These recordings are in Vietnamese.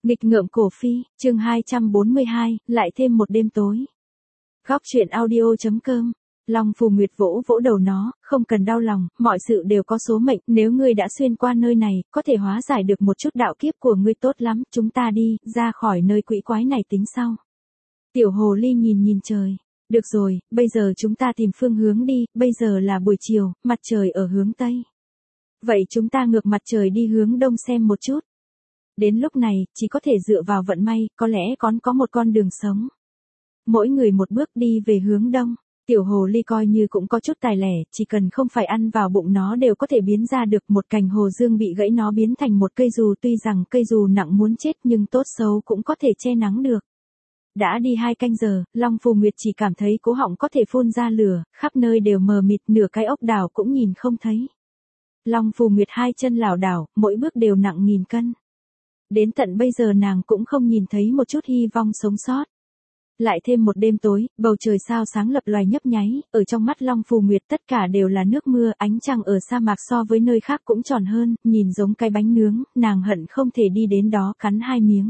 Nghịch ngợm cổ phi, chương 242, lại thêm một đêm tối. Góc truyện audio.com. Long Phù Nguyệt vỗ vỗ đầu nó, không cần đau lòng, mọi sự đều có số mệnh, nếu ngươi đã xuyên qua nơi này, có thể hóa giải được một chút đạo kiếp của ngươi tốt lắm, chúng ta đi, ra khỏi nơi quỷ quái này tính sau. Tiểu hồ ly nhìn nhìn trời. Được rồi, bây giờ chúng ta tìm phương hướng đi, bây giờ là buổi chiều, mặt trời ở hướng Tây. Vậy chúng ta ngược mặt trời đi hướng Đông xem một chút. Đến lúc này, chỉ có thể dựa vào vận may, có lẽ còn có một con đường sống. Mỗi người một bước đi về hướng Đông. Tiểu hồ ly coi như cũng có chút tài lẻ, chỉ cần không phải ăn vào bụng nó đều có thể biến ra được một cành hồ dương bị gãy nó biến thành một cây dù, tuy rằng cây dù nặng muốn chết nhưng tốt xấu cũng có thể che nắng được. Đã đi 2 canh giờ, Long Phù Nguyệt chỉ cảm thấy cố họng có thể phun ra lửa, khắp nơi đều mờ mịt, nửa cái ốc đảo cũng nhìn không thấy. Long Phù Nguyệt 2 chân lảo đảo, mỗi bước đều nặng 1000 cân. Đến tận bây giờ nàng cũng không nhìn thấy một chút hy vọng sống sót. Lại thêm một đêm tối, bầu trời sao sáng lập loài nhấp nháy, ở trong mắt Long Phù Nguyệt tất cả đều là nước mưa, ánh trăng ở sa mạc so với nơi khác cũng tròn hơn, nhìn giống cái bánh nướng, nàng hận không thể đi đến đó cắn 2 miếng.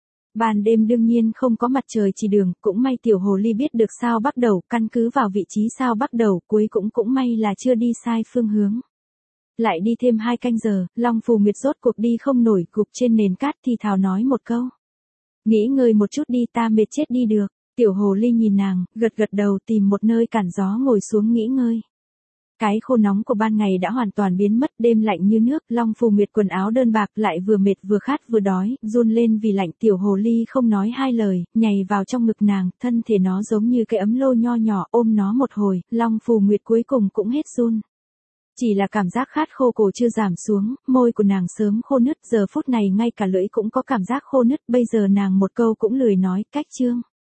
Ban đêm đương nhiên không có mặt trời chỉ đường, cũng may tiểu hồ ly biết được sao bắt đầu, căn cứ vào vị trí sao bắt đầu, cuối cũng may là chưa đi sai phương hướng. Lại đi thêm 2 canh giờ, Long Phù Nguyệt rốt cuộc đi không nổi, gục trên nền cát thì thào nói một câu. Nghỉ ngơi một chút đi, ta mệt chết đi được. Tiểu hồ ly nhìn nàng, gật gật đầu, tìm một nơi cản gió ngồi xuống nghỉ ngơi. Cái khô nóng của ban ngày đã hoàn toàn biến mất, đêm lạnh như nước, Long Phù Nguyệt quần áo đơn bạc lại vừa mệt vừa khát vừa đói, run lên vì lạnh. Tiểu hồ ly không nói 2 lời, nhảy vào trong ngực nàng, thân thể nó giống như cái ấm lô nho nhỏ, ôm nó một hồi, Long Phù Nguyệt cuối cùng cũng hết run. Chỉ là cảm giác khát khô cổ chưa giảm xuống, môi của nàng sớm khô nứt, giờ phút này ngay cả lưỡi cũng có cảm giác khô nứt, bây giờ nàng một câu cũng lười nói, cách chương.